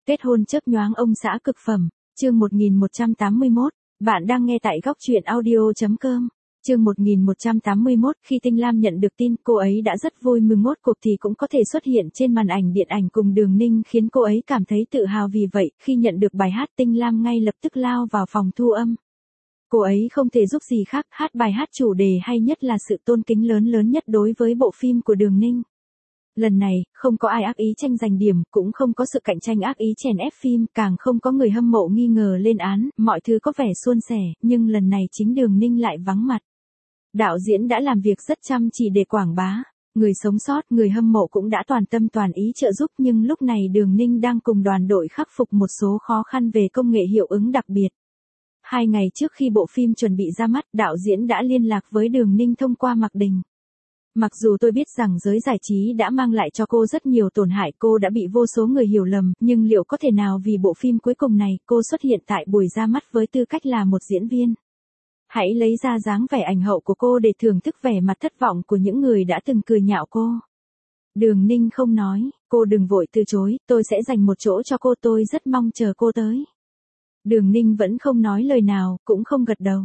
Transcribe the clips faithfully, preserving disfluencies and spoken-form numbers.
Kết hôn chớp nhoáng ông xã cực phẩm, chương một nghìn một trăm tám mươi mốt, bạn đang nghe tại góc truyện audio chấm com. Chương một nghìn một trăm tám mươi mốt, khi Tinh Lam nhận được tin, cô ấy đã rất vui mừng, mốt cuộc thì cũng có thể xuất hiện trên màn ảnh điện ảnh cùng Đường Ninh, khiến cô ấy cảm thấy tự hào. Vì vậy, khi nhận được bài hát, Tinh Lam ngay lập tức lao vào phòng thu âm. Cô ấy không thể giúp gì khác, hát bài hát chủ đề hay nhất là sự tôn kính lớn lớn nhất đối với bộ phim của Đường Ninh. Lần này, không có ai ác ý tranh giành điểm, cũng không có sự cạnh tranh ác ý chèn ép phim, càng không có người hâm mộ nghi ngờ lên án, mọi thứ có vẻ suôn sẻ, nhưng lần này chính Đường Ninh lại vắng mặt. Đạo diễn đã làm việc rất chăm chỉ để quảng bá, người sống sót, người hâm mộ cũng đã toàn tâm toàn ý trợ giúp, nhưng lúc này Đường Ninh đang cùng đoàn đội khắc phục một số khó khăn về công nghệ hiệu ứng đặc biệt. Hai ngày trước khi bộ phim chuẩn bị ra mắt, đạo diễn đã liên lạc với Đường Ninh thông qua Mạc Đình. Mặc dù tôi biết rằng giới giải trí đã mang lại cho cô rất nhiều tổn hại, cô đã bị vô số người hiểu lầm, nhưng liệu có thể nào vì bộ phim cuối cùng này, cô xuất hiện tại buổi ra mắt với tư cách là một diễn viên? Hãy lấy ra dáng vẻ ảnh hậu của cô để thưởng thức vẻ mặt thất vọng của những người đã từng cười nhạo cô. Đường Ninh không nói, cô đừng vội từ chối, tôi sẽ dành một chỗ cho cô, tôi rất mong chờ cô tới. Đường Ninh vẫn không nói lời nào, cũng không gật đầu.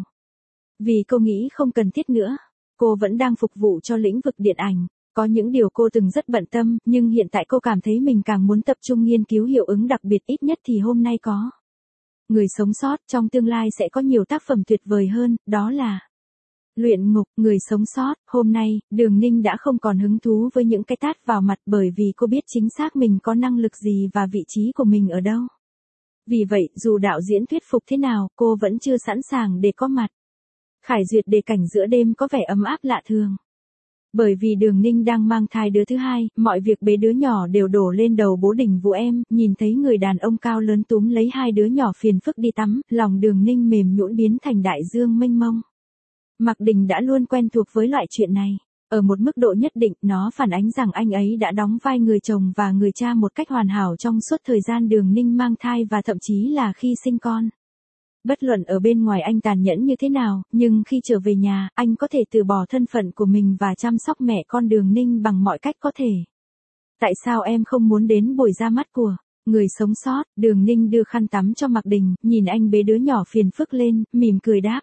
Vì cô nghĩ không cần thiết nữa. Cô vẫn đang phục vụ cho lĩnh vực điện ảnh, có những điều cô từng rất bận tâm, nhưng hiện tại cô cảm thấy mình càng muốn tập trung nghiên cứu hiệu ứng đặc biệt, ít nhất thì hôm nay có. Người sống sót, trong tương lai sẽ có nhiều tác phẩm tuyệt vời hơn, đó là Luyện Ngục, Người sống sót. Hôm nay, Đường Ninh đã không còn hứng thú với những cái tát vào mặt, bởi vì cô biết chính xác mình có năng lực gì và vị trí của mình ở đâu. Vì vậy, dù đạo diễn thuyết phục thế nào, cô vẫn chưa sẵn sàng để có mặt. Khải Duyệt đề cảnh giữa đêm có vẻ ấm áp lạ thường. Bởi vì Đường Ninh đang mang thai đứa thứ hai, mọi việc bế đứa nhỏ đều đổ lên đầu bố Đình Vũ em, nhìn thấy người đàn ông cao lớn túm lấy hai đứa nhỏ phiền phức đi tắm, lòng Đường Ninh mềm nhũn biến thành đại dương mênh mông. Mạc Đình đã luôn quen thuộc với loại chuyện này. Ở một mức độ nhất định, nó phản ánh rằng anh ấy đã đóng vai người chồng và người cha một cách hoàn hảo trong suốt thời gian Đường Ninh mang thai và thậm chí là khi sinh con. Bất luận ở bên ngoài anh tàn nhẫn như thế nào, nhưng khi trở về nhà, anh có thể từ bỏ thân phận của mình và chăm sóc mẹ con Đường Ninh bằng mọi cách có thể. Tại sao em không muốn đến buổi ra mắt của Người sống sót? Đường Ninh đưa khăn tắm cho Mạc Đình, nhìn anh bế đứa nhỏ phiền phức lên, mỉm cười đáp.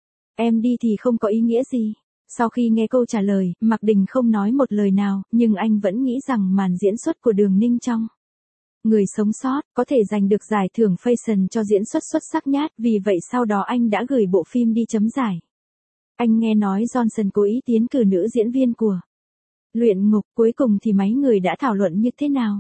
Em đi thì không có ý nghĩa gì. Sau khi nghe câu trả lời, Mạc Đình không nói một lời nào, nhưng anh vẫn nghĩ rằng màn diễn xuất của Đường Ninh trong Người sống sót có thể giành được giải thưởng Fashion cho diễn xuất xuất sắc nhất, vì vậy sau đó anh đã gửi bộ phim đi chấm giải. Anh nghe nói Johnson cố ý tiến cử nữ diễn viên của Luyện Ngục, cuối cùng thì mấy người đã thảo luận như thế nào?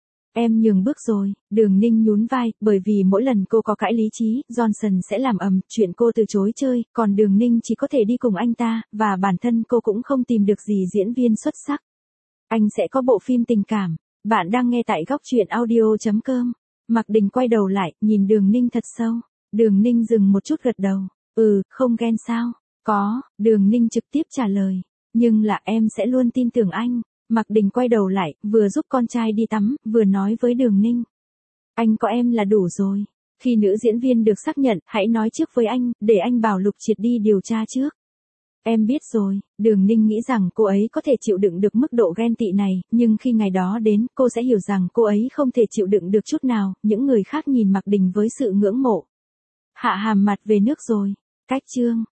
Em nhường bước rồi, Đường Ninh nhún vai, bởi vì mỗi lần cô có cãi lý trí, Johnson sẽ làm ầm, chuyện cô từ chối chơi, còn Đường Ninh chỉ có thể đi cùng anh ta, và bản thân cô cũng không tìm được gì diễn viên xuất sắc. Anh sẽ có bộ phim tình cảm. Bạn đang nghe tại góc truyện audio chấm com. Mạc Đình quay đầu lại, nhìn Đường Ninh thật sâu. Đường Ninh dừng một chút gật đầu. Ừ, không ghen sao? Có, Đường Ninh trực tiếp trả lời. Nhưng là em sẽ luôn tin tưởng anh. Mạc Đình quay đầu lại, vừa giúp con trai đi tắm, vừa nói với Đường Ninh. Anh có em là đủ rồi. Khi nữ diễn viên được xác nhận, hãy nói trước với anh, để anh bảo Lục Triệt đi điều tra trước. Em biết rồi. Đường Ninh nghĩ rằng cô ấy có thể chịu đựng được mức độ ghen tị này, nhưng khi ngày đó đến, cô sẽ hiểu rằng cô ấy không thể chịu đựng được chút nào. Những người khác nhìn Mạc Đình với sự ngưỡng mộ. Hạ hàm mặt về nước rồi. Cách chương.